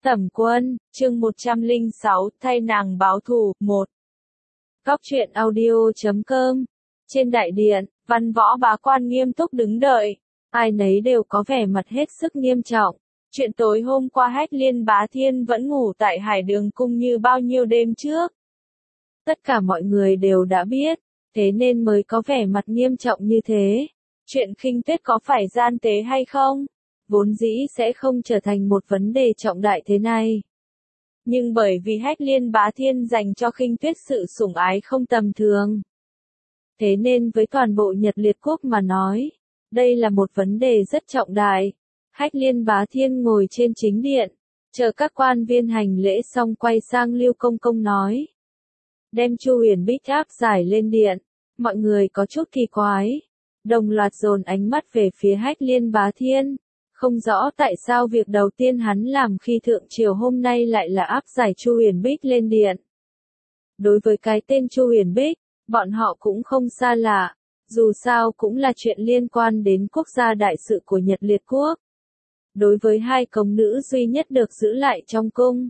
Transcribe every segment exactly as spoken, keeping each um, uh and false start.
Tẩm Quân, chương một trăm lẻ sáu, thay nàng báo thù, một. Góc truyện audio chấm com. Trên đại điện, văn võ bá quan nghiêm túc đứng đợi, ai nấy đều có vẻ mặt hết sức nghiêm trọng. Chuyện tối hôm qua Hách Liên Bá Thiên vẫn ngủ tại Hải Đường Cung như bao nhiêu đêm trước. Tất cả mọi người đều đã biết, thế nên mới có vẻ mặt nghiêm trọng như thế. Chuyện Khinh Tuyết có phải gian tế hay không? Vốn dĩ sẽ không trở thành một vấn đề trọng đại thế này. Nhưng bởi vì Hách Liên Bá Thiên dành cho Khinh Tuyết sự sủng ái không tầm thường. Thế nên với toàn bộ Nhật Liệt Quốc mà nói, đây là một vấn đề rất trọng đại. Hách Liên Bá Thiên ngồi trên chính điện, chờ các quan viên hành lễ xong quay sang Lưu Công Công nói. Đem Chu Huyền Bích áp giải lên điện, mọi người có chút kỳ quái. Đồng loạt dồn ánh mắt về phía Hách Liên Bá Thiên. Không rõ tại sao việc đầu tiên hắn làm khi thượng triều hôm nay lại là áp giải Chu Huyền Bích lên điện. Đối với cái tên Chu Huyền Bích, bọn họ cũng không xa lạ, dù sao cũng là chuyện liên quan đến quốc gia đại sự của Nhật Liệt Quốc. Đối với hai công nữ duy nhất được giữ lại trong cung,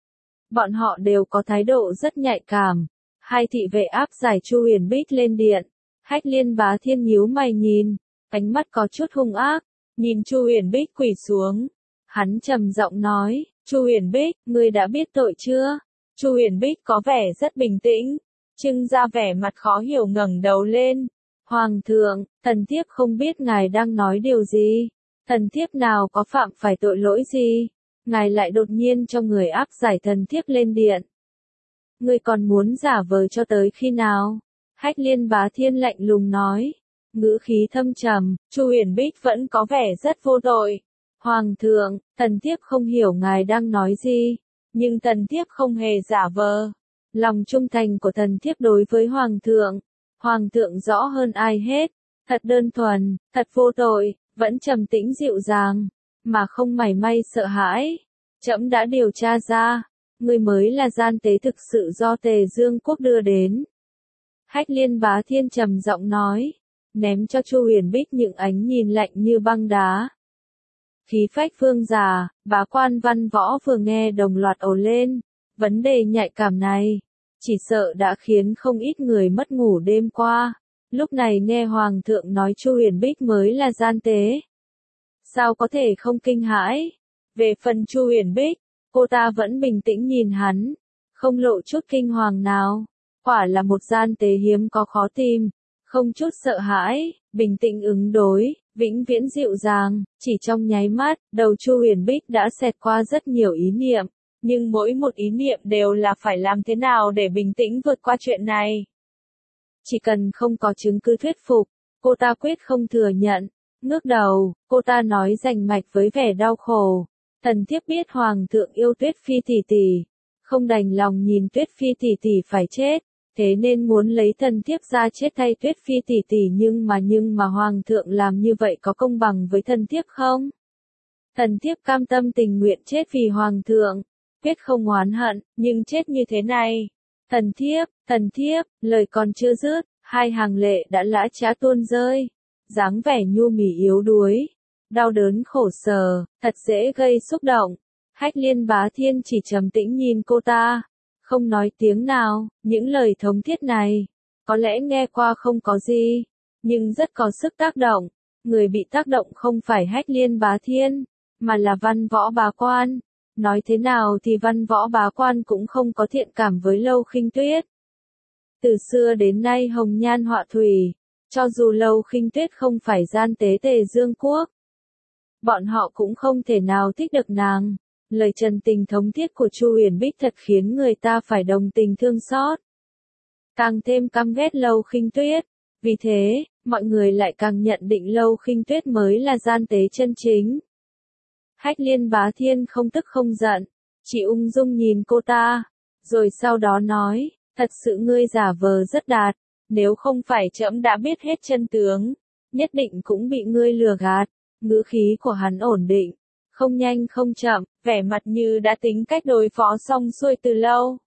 bọn họ đều có thái độ rất nhạy cảm. Hai thị vệ áp giải Chu Huyền Bích lên điện, Hách Liên Bá Thiên nhíu mày nhìn, ánh mắt có chút hung ác. Nhìn Chu Huyền Bích quỳ xuống, hắn trầm giọng nói, Chu Huyền Bích, ngươi đã biết tội chưa? Chu Huyền Bích có vẻ rất bình tĩnh, trưng ra vẻ mặt khó hiểu ngẩng đầu lên. Hoàng thượng, thần thiếp không biết ngài đang nói điều gì, thần thiếp nào có phạm phải tội lỗi gì, ngài lại đột nhiên cho người áp giải thần thiếp lên điện. Ngươi còn muốn giả vờ cho tới khi nào? Hách Liên Bá Thiên lạnh lùng nói. Ngữ khí thâm trầm, Chu Huyền Bích vẫn có vẻ rất vô tội. Hoàng thượng, thần thiếp không hiểu ngài đang nói gì, nhưng thần thiếp không hề giả vờ. Lòng trung thành của thần thiếp đối với Hoàng thượng, Hoàng thượng rõ hơn ai hết, thật đơn thuần, thật vô tội, vẫn trầm tĩnh dịu dàng, mà không mảy may sợ hãi. Trẫm đã điều tra ra, ngươi mới là gian tế thực sự do Tề Dương Quốc đưa đến. Hách Liên Bá Thiên trầm giọng nói. Ném cho Chu Huyền Bích những ánh nhìn lạnh như băng đá. Khí phách vương già, bá quan văn võ vừa nghe đồng loạt ồ lên. Vấn đề nhạy cảm này, chỉ sợ đã khiến không ít người mất ngủ đêm qua. Lúc này nghe Hoàng thượng nói Chu Huyền Bích mới là gian tế. Sao có thể không kinh hãi? Về phần Chu Huyền Bích, cô ta vẫn bình tĩnh nhìn hắn, không lộ chút kinh hoàng nào. Quả là một gian tế hiếm có khó tìm. Không chút sợ hãi, bình tĩnh ứng đối, vĩnh viễn dịu dàng, chỉ trong nháy mắt, đầu Chu Huyền Bích đã xẹt qua rất nhiều ý niệm, nhưng mỗi một ý niệm đều là phải làm thế nào để bình tĩnh vượt qua chuyện này. Chỉ cần không có chứng cứ thuyết phục, cô ta quyết không thừa nhận. Ngước đầu, cô ta nói rành mạch với vẻ đau khổ. Thần thiếp biết Hoàng thượng yêu Tuyết Phi tỷ tỷ, không đành lòng nhìn Tuyết Phi tỷ tỷ phải chết. Thế nên muốn lấy thần thiếp ra chết thay Tuyết Phi tỷ tỷ, nhưng mà nhưng mà Hoàng thượng làm như vậy có công bằng với thần thiếp không? Thần thiếp cam tâm tình nguyện chết vì Hoàng thượng, quyết không oán hận, nhưng chết như thế này. Thần thiếp, thần thiếp, lời còn chưa dứt, hai hàng lệ đã lã chã tuôn rơi, dáng vẻ nhu mì yếu đuối, đau đớn khổ sở, thật dễ gây xúc động. Hách Liên Bá Thiên chỉ trầm tĩnh nhìn cô ta. Không nói tiếng nào, những lời thống thiết này, có lẽ nghe qua không có gì, nhưng rất có sức tác động. Người bị tác động không phải Hách Liên Bá Thiên, mà là văn võ bá quan. Nói thế nào thì văn võ bá quan cũng không có thiện cảm với Lâu Khinh Tuyết. Từ xưa đến nay hồng nhan họa thủy, cho dù Lâu Khinh Tuyết không phải gian tế Tề Dương Quốc, bọn họ cũng không thể nào thích được nàng. Lời trần tình thống thiết của Chu Huyền Bích thật khiến người ta phải đồng tình thương xót. Càng thêm căm ghét Lâu Khinh Tuyết, vì thế, mọi người lại càng nhận định Lâu Khinh Tuyết mới là gian tế chân chính. Hách Liên Bá Thiên không tức không giận, chỉ ung dung nhìn cô ta, rồi sau đó nói, thật sự ngươi giả vờ rất đạt, nếu không phải trẫm đã biết hết chân tướng, nhất định cũng bị ngươi lừa gạt. Ngữ khí của hắn ổn định, không nhanh không chậm, vẻ mặt như đã tính cách đối phó xong xuôi từ lâu.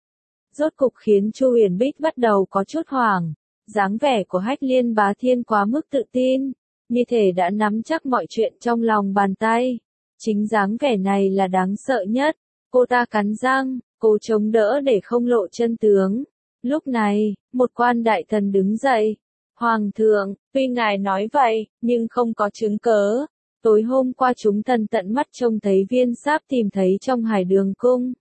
Rốt cục khiến Chu Huyền Bích bắt đầu có chút hoảng, dáng vẻ của Hách Liên Bá Thiên quá mức tự tin, như thể đã nắm chắc mọi chuyện trong lòng bàn tay. Chính dáng vẻ này là đáng sợ nhất. Cô ta cắn răng, cố chống đỡ để không lộ chân tướng. Lúc này, một quan đại thần đứng dậy. Hoàng thượng, tuy ngài nói vậy, nhưng không có chứng cớ. Tối hôm qua chúng thần tận mắt trông thấy viên sáp tìm thấy trong Hải Đường cung.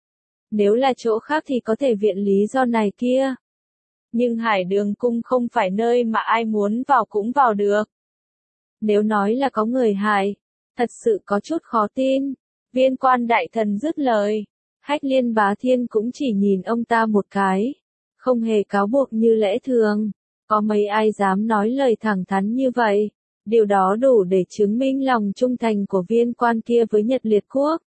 Nếu là chỗ khác thì có thể viện lý do này kia. Nhưng Hải Đường cung không phải nơi mà ai muốn vào cũng vào được. Nếu nói là có người hại, thật sự có chút khó tin. Viên quan đại thần dứt lời. Hách Liên Bá Thiên cũng chỉ nhìn ông ta một cái. Không hề cáo buộc như lẽ thường. Có mấy ai dám nói lời thẳng thắn như vậy. Điều đó đủ để chứng minh lòng trung thành của viên quan kia với Nhật Liệt Quốc.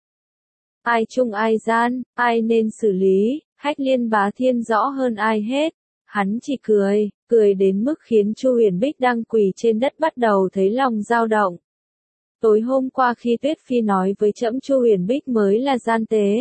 Ai trung ai gian, ai nên xử lý, Hách Liên Bá Thiên rõ hơn ai hết. Hắn chỉ cười, cười đến mức khiến Chu Huyền Bích đang quỳ trên đất bắt đầu thấy lòng dao động. Tối hôm qua khi Tuyết Phi nói với trẫm Chu Huyền Bích mới là gian tế.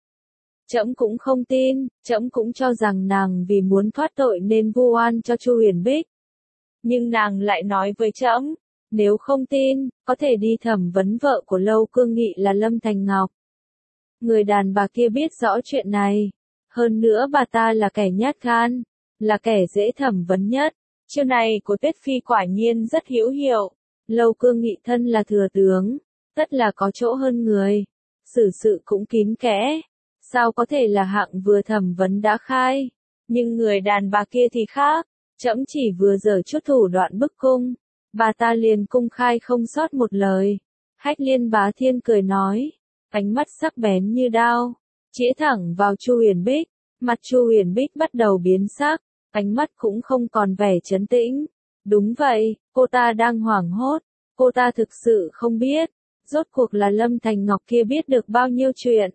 Trẫm cũng không tin, trẫm cũng cho rằng nàng vì muốn thoát tội nên vu oan cho Chu Huyền Bích. Nhưng nàng lại nói với trẫm, nếu không tin, có thể đi thẩm vấn vợ của Lâu Cương Nghị là Lâm Thành Ngọc. Người đàn bà kia biết rõ chuyện này. Hơn nữa bà ta là kẻ nhát gan, là kẻ dễ thẩm vấn nhất. Chiêu này của Tuyết Phi quả nhiên rất hữu hiệu. Lâu Cương Nghị thân là thừa tướng, tất là có chỗ hơn người. Xử sự cũng kín kẽ. Sao có thể là hạng vừa thẩm vấn đã khai. Nhưng người đàn bà kia thì khác. Trẫm chỉ vừa giở chút thủ đoạn bức cung. Bà ta liền cung khai không sót một lời. Hách Liên Bá Thiên cười nói. Ánh mắt sắc bén như đao. Chĩa thẳng vào Chu Huyền Bích. Mặt Chu Huyền Bích bắt đầu biến sắc. Ánh mắt cũng không còn vẻ trấn tĩnh. Đúng vậy, cô ta đang hoảng hốt. Cô ta thực sự không biết. Rốt cuộc là Lâm Thành Ngọc kia biết được bao nhiêu chuyện.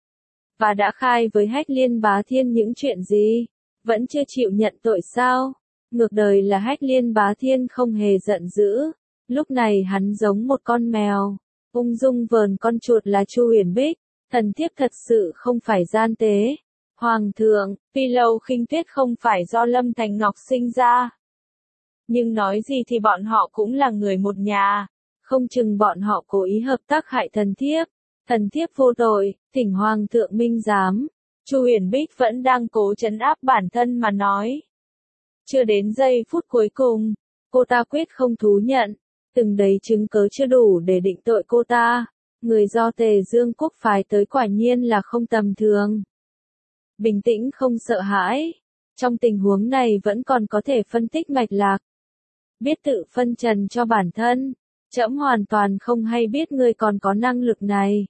Và đã khai với Hách Liên Bá Thiên những chuyện gì? Vẫn chưa chịu nhận tội sao? Ngược đời là Hách Liên Bá Thiên không hề giận dữ. Lúc này hắn giống một con mèo. Ung dung vờn con chuột là Chu Huyền Bích. Thần thiếp thật sự không phải gian tế. Hoàng thượng, Phi Lâu Khinh Tuyết không phải do Lâm Thành Ngọc sinh ra. Nhưng nói gì thì bọn họ cũng là người một nhà. Không chừng bọn họ cố ý hợp tác hại thần thiếp. Thần thiếp vô tội, thỉnh Hoàng thượng minh giám. Chu Huyền Bích vẫn đang cố trấn áp bản thân mà nói. Chưa đến giây phút cuối cùng, cô ta quyết không thú nhận. Từng đấy chứng cớ chưa đủ để định tội cô ta. Người do Tề Dương Quốc phái tới quả nhiên là không tầm thường. Bình tĩnh không sợ hãi. Trong tình huống này vẫn còn có thể phân tích mạch lạc. Biết tự phân trần cho bản thân. Trẫm hoàn toàn không hay biết ngươi còn có năng lực này.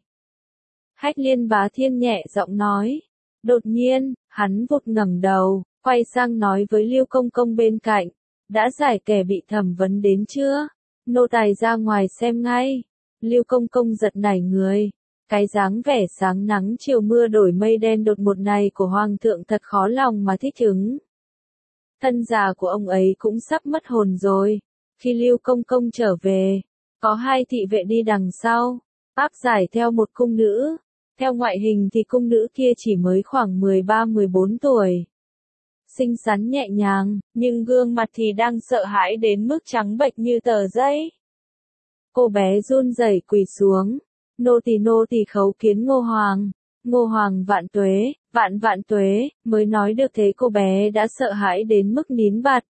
Hách Liên Bá Thiên nhẹ giọng nói. Đột nhiên, hắn vụt ngẩng đầu, quay sang nói với Lưu Công Công bên cạnh. Đã giải kẻ bị thẩm vấn đến chưa? Nô tài ra ngoài xem ngay. Lưu Công Công giật nảy người. Cái dáng vẻ sáng nắng chiều mưa đổi mây đen đột ngột này của Hoàng thượng thật khó lòng mà thích ứng. Thân già của ông ấy cũng sắp mất hồn rồi. Khi Lưu Công Công trở về, có hai thị vệ đi đằng sau, áp giải theo một cung nữ. Theo ngoại hình thì cung nữ kia chỉ mới khoảng mười ba mười bốn tuổi. Xinh xắn nhẹ nhàng, nhưng gương mặt thì đang sợ hãi đến mức trắng bệch như tờ giấy. Cô bé run rẩy quỳ xuống. Nô tỳ nô tỳ khấu kiến Ngô Hoàng. Ngô Hoàng vạn tuế, vạn vạn tuế, mới nói được thế cô bé đã sợ hãi đến mức nín bặt.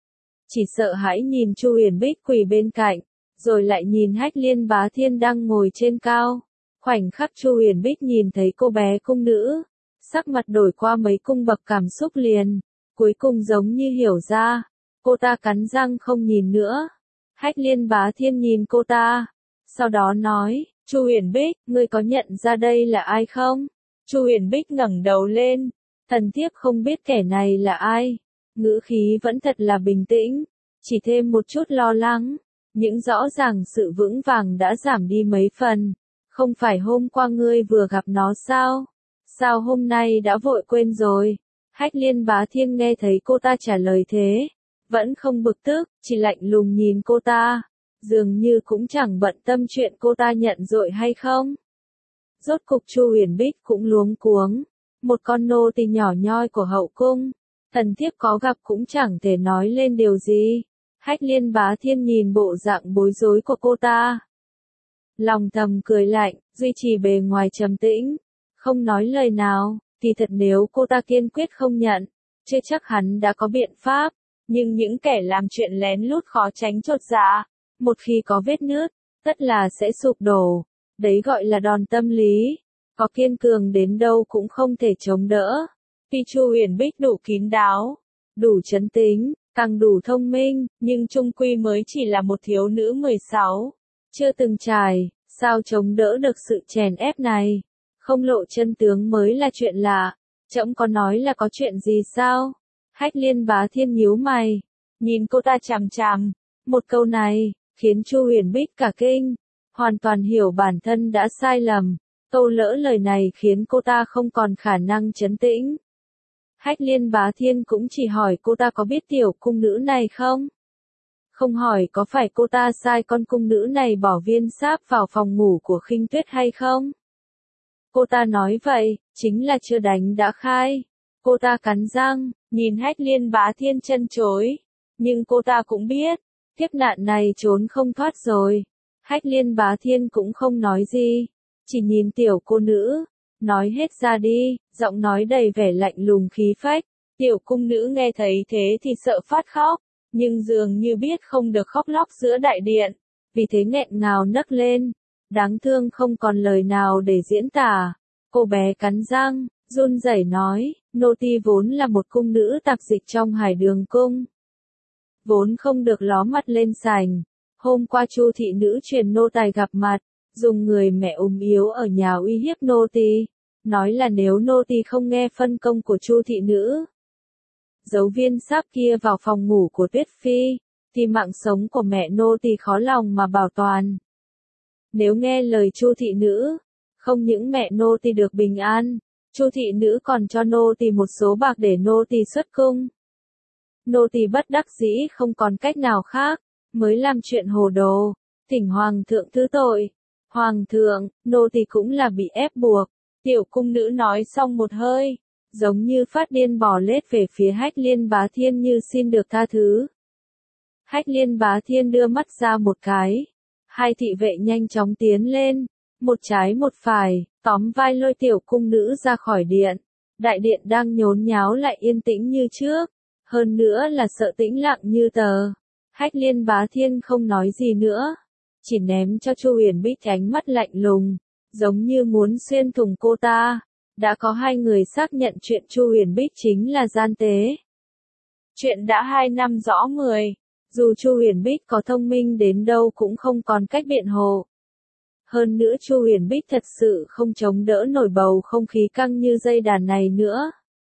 Chỉ sợ hãi nhìn Chu Huyền Bích quỳ bên cạnh, rồi lại nhìn Hách Liên Bá Thiên đang ngồi trên cao. Khoảnh khắc Chu Huyền Bích nhìn thấy cô bé cung nữ, sắc mặt đổi qua mấy cung bậc cảm xúc liền, cuối cùng giống như hiểu ra, cô ta cắn răng không nhìn nữa. Hách Liên Bá Thiên nhìn cô ta, sau đó nói, Chu Huyền Bích, ngươi có nhận ra đây là ai không? Chu Huyền Bích ngẩng đầu lên, thần thiếp không biết kẻ này là ai. Ngữ khí vẫn thật là bình tĩnh, chỉ thêm một chút lo lắng, những rõ ràng sự vững vàng đã giảm đi mấy phần. Không phải hôm qua ngươi vừa gặp nó sao? Sao hôm nay đã vội quên rồi? Hách Liên Bá Thiên nghe thấy cô ta trả lời thế, vẫn không bực tức, chỉ lạnh lùng nhìn cô ta, dường như cũng chẳng bận tâm chuyện cô ta nhận tội hay không. Rốt cục Chu Huyền Bích cũng luống cuống, một con nô tỳ nhỏ nhoi của hậu cung, thần thiếp có gặp cũng chẳng thể nói lên điều gì. Hách Liên Bá Thiên nhìn bộ dạng bối rối của cô ta, Lòng thầm cười lạnh, duy trì bề ngoài trầm tĩnh, không nói lời nào, thì thật nếu cô ta kiên quyết không nhận, chưa chắc hắn đã có biện pháp, nhưng những kẻ làm chuyện lén lút khó tránh chột dạ, một khi có vết nứt, tất là sẽ sụp đổ, đấy gọi là đòn tâm lý, có kiên cường đến đâu cũng không thể chống đỡ. Tuy Chu Huyền Bích đủ kín đáo, đủ trấn tính, càng đủ thông minh, nhưng chung quy mới chỉ là một thiếu nữ mười sáu, chưa từng trải, sao chống đỡ được sự chèn ép này. Không lộ chân tướng mới là chuyện lạ, trẫm có nói là có chuyện gì sao? Hách Liên Bá Thiên nhíu mày, nhìn cô ta chằm chằm, một câu này, khiến Chu Huyền Bích cả kinh, hoàn toàn hiểu bản thân đã sai lầm, câu lỡ lời này khiến cô ta không còn khả năng trấn tĩnh. Hách Liên Bá Thiên cũng chỉ hỏi cô ta có biết tiểu cung nữ này không? Không hỏi có phải cô ta sai con cung nữ này bỏ viên sáp vào phòng ngủ của Khinh Tuyết hay không? Cô ta nói vậy, chính là chưa đánh đã khai. Cô ta cắn răng, nhìn Hách Liên Bá Thiên chân chối. Nhưng cô ta cũng biết, kiếp nạn này trốn không thoát rồi. Hách Liên Bá Thiên cũng không nói gì, chỉ nhìn tiểu cô nữ, nói hết ra đi, giọng nói đầy vẻ lạnh lùng khí phách. Tiểu cung nữ nghe thấy thế thì sợ phát khóc, nhưng dường như biết không được khóc lóc giữa đại điện, vì thế nghẹn ngào nấc lên. Đáng thương không còn lời nào để diễn tả. Cô bé cắn răng, run rẩy nói, nô tỳ vốn là một cung nữ tạp dịch trong Hải Đường cung. Vốn không được ló mặt lên sảnh. Hôm qua Chu thị nữ truyền nô tài gặp mặt, dùng người mẹ ốm yếu ở nhà uy hiếp nô tỳ, nói là nếu nô tỳ không nghe phân công của Chu thị nữ, giấu viên sáp kia vào phòng ngủ của Tuyết Phi, thì mạng sống của mẹ nô tỳ khó lòng mà bảo toàn. Nếu nghe lời Chu thị nữ, không những mẹ nô tỳ được bình an, Chu thị nữ còn cho nô tỳ một số bạc để nô tỳ xuất cung. Nô tỳ bất đắc dĩ không còn cách nào khác, mới làm chuyện hồ đồ, thỉnh hoàng thượng thứ tội. Hoàng thượng, nô tỳ cũng là bị ép buộc. Tiểu cung nữ nói xong một hơi, giống như phát điên bò lết về phía Hách Liên Bá Thiên như xin được tha thứ. Hách Liên Bá Thiên đưa mắt ra một cái. Hai thị vệ nhanh chóng tiến lên, một trái một phải, tóm vai lôi tiểu cung nữ ra khỏi điện. Đại điện đang nhốn nháo lại yên tĩnh như trước, hơn nữa là sợ tĩnh lặng như tờ. Hách Liên Bá Thiên không nói gì nữa, chỉ ném cho Chu Huyền Bích ánh mắt lạnh lùng, giống như muốn xuyên thủng cô ta. Đã có hai người xác nhận chuyện Chu Huyền Bích chính là gian tế. Chuyện đã hai năm rõ mười. Dù Chu Huyền Bích có thông minh đến đâu cũng không còn cách biện hộ. Hơn nữa Chu Huyền Bích thật sự không chống đỡ nổi bầu không khí căng như dây đàn này nữa.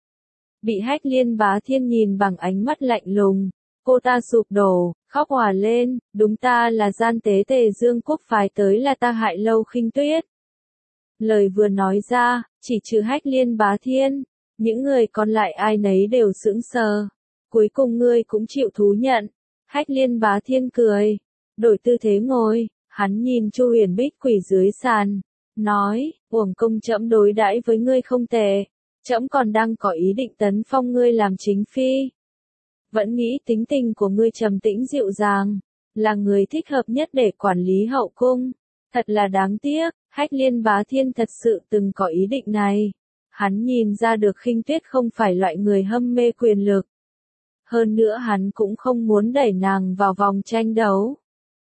Bị Hách Liên Bá Thiên nhìn bằng ánh mắt lạnh lùng, cô ta sụp đổ, khóc òa lên, đúng ta là gian tế Tề Dương Quốc phái tới là ta hại Lâu Khinh Tuyết. Lời vừa nói ra, chỉ trừ Hách Liên Bá Thiên, những người còn lại ai nấy đều sững sờ. Cuối cùng ngươi cũng chịu thú nhận. Hách Liên Bá Thiên cười, đổi tư thế ngồi, hắn nhìn Chu Huyền Bích quỳ dưới sàn, nói, uổng công trẫm đối đãi với ngươi không tệ, trẫm còn đang có ý định tấn phong ngươi làm chính phi. Vẫn nghĩ tính tình của ngươi trầm tĩnh dịu dàng, là người thích hợp nhất để quản lý hậu cung. Thật là đáng tiếc, Hách Liên Bá Thiên thật sự từng có ý định này. Hắn nhìn ra được Khinh Tuyết không phải loại người hâm mê quyền lực. Hơn nữa hắn cũng không muốn đẩy nàng vào vòng tranh đấu.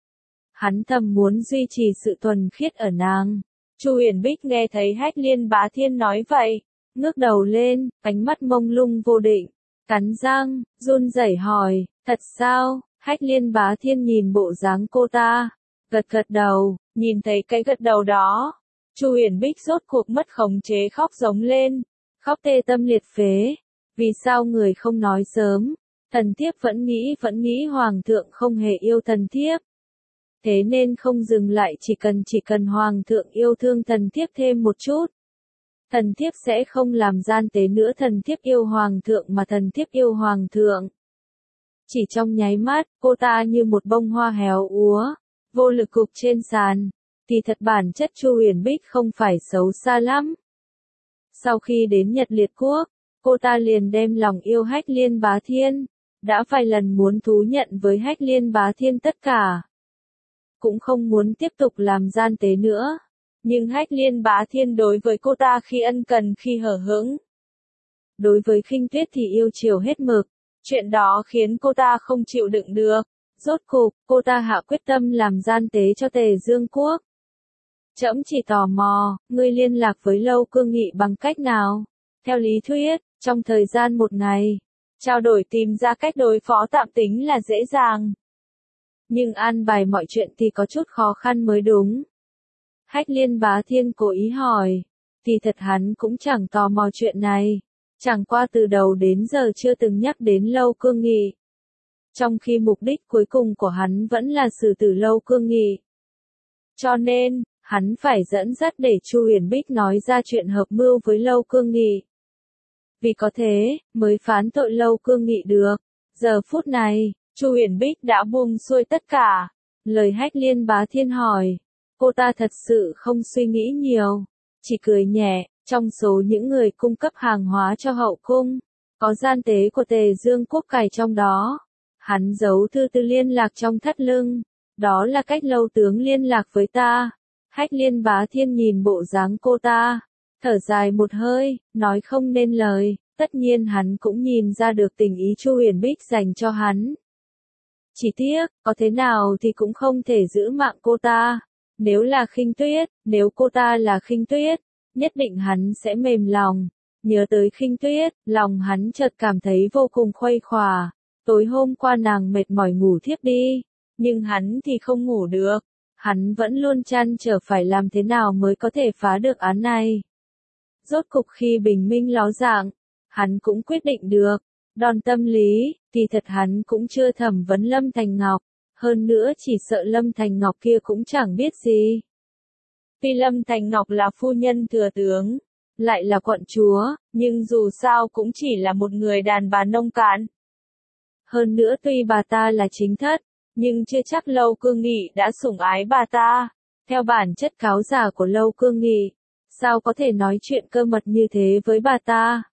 Hắn thầm muốn duy trì sự thuần khiết ở nàng. Chu Huyền Bích nghe thấy Hách Liên Bá Thiên nói vậy, ngước đầu lên, ánh mắt mông lung vô định, cắn răng, run rẩy hỏi, thật sao? Hách Liên Bá Thiên nhìn bộ dáng cô ta, gật gật đầu, nhìn thấy cái gật đầu đó. Chu Huyền Bích rốt cuộc mất khống chế khóc giống lên, khóc tê tâm liệt phế. Vì sao người không nói sớm? Thần thiếp vẫn nghĩ vẫn nghĩ hoàng thượng không hề yêu thần thiếp. Thế nên không dừng lại chỉ cần chỉ cần hoàng thượng yêu thương thần thiếp thêm một chút. Thần thiếp sẽ không làm gian tế nữa, thần thiếp yêu hoàng thượng mà thần thiếp yêu hoàng thượng. Chỉ trong nháy mắt, cô ta như một bông hoa héo úa, vô lực gục trên sàn. Thì thật bản chất Chu Huyền Bích không phải xấu xa lắm. Sau khi đến Nhật Liệt Quốc, cô ta liền đem lòng yêu Hách Liên Bá Thiên, đã vài lần muốn thú nhận với Hách Liên Bá Thiên tất cả. cũng không muốn tiếp tục làm gian tế nữa. Nhưng Hách Liên Bá Thiên đối với cô ta khi ân cần khi hở hững. Đối với Khinh Tuyết thì yêu chiều hết mực. Chuyện đó khiến cô ta không chịu đựng được. Rốt cục, cô ta hạ quyết tâm làm gian tế cho Tề Dương Quốc. Trẫm chỉ tò mò, ngươi liên lạc với Lâu Cương Nghị bằng cách nào? Theo lý thuyết, trong thời gian một ngày, trao đổi tìm ra cách đối phó tạm tính là dễ dàng. Nhưng an bài mọi chuyện thì có chút khó khăn mới đúng. Hách Liên Bá Thiên cố ý hỏi, thì thật hắn cũng chẳng tò mò chuyện này. Chẳng qua từ đầu đến giờ chưa từng nhắc đến Lâu Cương Nghị. Trong khi mục đích cuối cùng của hắn vẫn là xử tử Lâu Cương Nghị. Cho nên, hắn phải dẫn dắt để Chu Huyền Bích nói ra chuyện hợp mưu với Lâu Cương Nghị. Vì có thế, mới phán tội Lâu Cương Nghị được. Giờ phút này, Chu Huyền Bích đã buông xuôi tất cả. Lời Hách Liên Bá Thiên hỏi, cô ta thật sự không suy nghĩ nhiều, chỉ cười nhẹ. Trong số những người cung cấp hàng hóa cho hậu cung, có gian tế của Tề Dương Quốc cài trong đó. Hắn giấu thư tư liên lạc trong thắt lưng. Đó là cách Lâu tướng liên lạc với ta. Hách Liên Bá Thiên nhìn bộ dáng cô ta, thở dài một hơi, nói không nên lời. Tất nhiên hắn cũng nhìn ra được tình ý Chu Huyền Bích dành cho hắn. Chỉ tiếc, có thế nào thì cũng không thể giữ mạng cô ta. Nếu là Khinh Tuyết, nếu cô ta là Khinh Tuyết, nhất định hắn sẽ mềm lòng. Nhớ tới Khinh Tuyết, lòng hắn chợt cảm thấy vô cùng khuây khỏa. Tối hôm qua nàng mệt mỏi ngủ thiếp đi, nhưng hắn thì không ngủ được. Hắn vẫn luôn trăn trở phải làm thế nào mới có thể phá được án này. Rốt cục khi bình minh ló dạng, hắn cũng quyết định được. Đòn tâm lý, thì thật hắn cũng chưa thẩm vấn Lâm Thành Ngọc. Hơn nữa chỉ sợ Lâm Thành Ngọc kia cũng chẳng biết gì. Tuy Lâm Thành Ngọc là phu nhân thừa tướng, lại là quận chúa, nhưng dù sao cũng chỉ là một người đàn bà nông cạn. Hơn nữa tuy bà ta là chính thất, nhưng chưa chắc Lâu Cương Nghị đã sủng ái bà ta. Theo bản chất cáo giả của Lâu Cương Nghị, sao có thể nói chuyện cơ mật như thế với bà ta?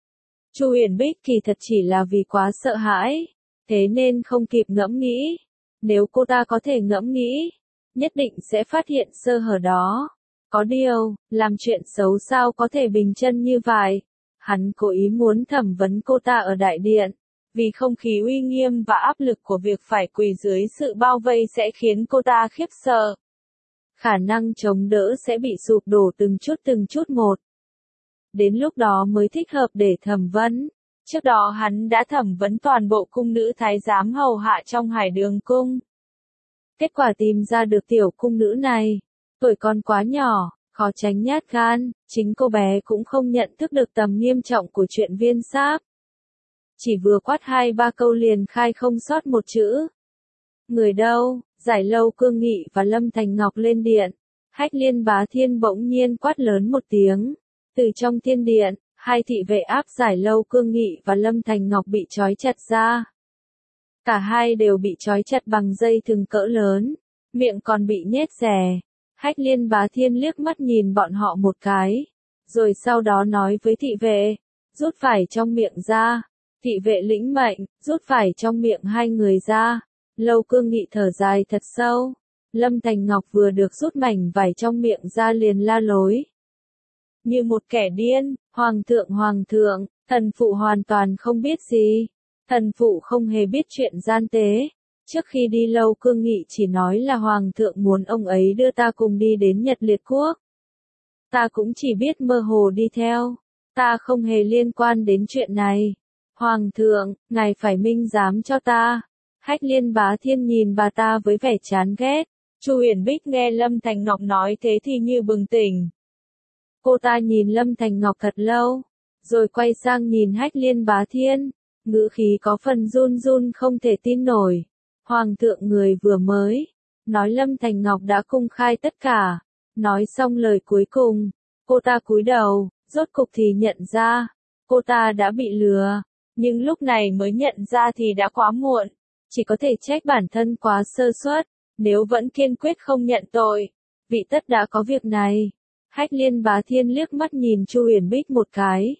Chu Huyền Bích kỳ thật chỉ là vì quá sợ hãi, thế nên không kịp ngẫm nghĩ. Nếu cô ta có thể ngẫm nghĩ, nhất định sẽ phát hiện sơ hở đó. Có điều, làm chuyện xấu sao có thể bình chân như vậy? Hắn cố ý muốn thẩm vấn cô ta ở đại điện, vì không khí uy nghiêm và áp lực của việc phải quỳ dưới sự bao vây sẽ khiến cô ta khiếp sợ. Khả năng chống đỡ sẽ bị sụp đổ từng chút từng chút một. Đến lúc đó mới thích hợp để thẩm vấn. Trước đó hắn đã thẩm vấn toàn bộ cung nữ thái giám hầu hạ trong Hải Đường cung. Kết quả tìm ra được tiểu cung nữ này, tuổi còn quá nhỏ, khó tránh nhát gan, chính cô bé cũng không nhận thức được tầm nghiêm trọng của chuyện viên sáp. Chỉ vừa quát hai ba câu liền khai không sót một chữ. Người đâu? Giải Lâu Cương Nghị và Lâm Thành Ngọc lên điện. Hách Liên Bá Thiên bỗng nhiên quát lớn một tiếng. Từ trong thiên điện, hai thị vệ áp giải Lâu Cương Nghị và Lâm Thành Ngọc bị trói chặt ra. Cả hai đều bị trói chặt bằng dây thừng cỡ lớn, miệng còn bị nhét rẻ. Hách Liên Bá Thiên liếc mắt nhìn bọn họ một cái, rồi sau đó nói với thị vệ, rút vải trong miệng ra. Thị vệ lĩnh mệnh, rút vải trong miệng hai người ra. Lâu Cương Nghị thở dài thật sâu. Lâm Thành Ngọc vừa được rút mảnh vải trong miệng ra liền la lối. Như một kẻ điên, Hoàng thượng Hoàng thượng, thần phụ hoàn toàn không biết gì. Thần phụ không hề biết chuyện gian tế. Trước khi đi Lâu Cương Nghị chỉ nói là Hoàng thượng muốn ông ấy đưa ta cùng đi đến Nhật Liệt Quốc. Ta cũng chỉ biết mơ hồ đi theo. Ta không hề liên quan đến chuyện này. Hoàng thượng, ngài phải minh giám cho ta. Hách Liên Bá Thiên nhìn bà ta với vẻ chán ghét. Chu Huyền Bích nghe Lâm Thành Ngọc nói thế thì như bừng tỉnh. Cô ta nhìn Lâm Thành Ngọc thật lâu, rồi quay sang nhìn Hách Liên Bá Thiên, ngữ khí có phần run run không thể tin nổi. Hoàng thượng người vừa mới nói Lâm Thành Ngọc đã công khai tất cả. Nói xong lời cuối cùng, cô ta cúi đầu, rốt cục thì nhận ra, cô ta đã bị lừa. Nhưng lúc này mới nhận ra thì đã quá muộn, chỉ có thể trách bản thân quá sơ suất, nếu vẫn kiên quyết không nhận tội, vị tất đã có việc này. Hách Liên Bá Thiên liếc mắt nhìn Chu Huyền Bích một cái.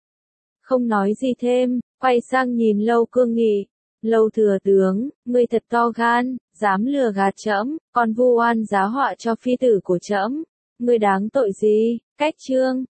Không nói gì thêm, quay sang nhìn Lâu Cương Nghị. Lâu thừa tướng, ngươi thật to gan, dám lừa gạt trẫm, còn vu oan giá họa cho phi tử của trẫm, ngươi đáng tội gì? Cách chương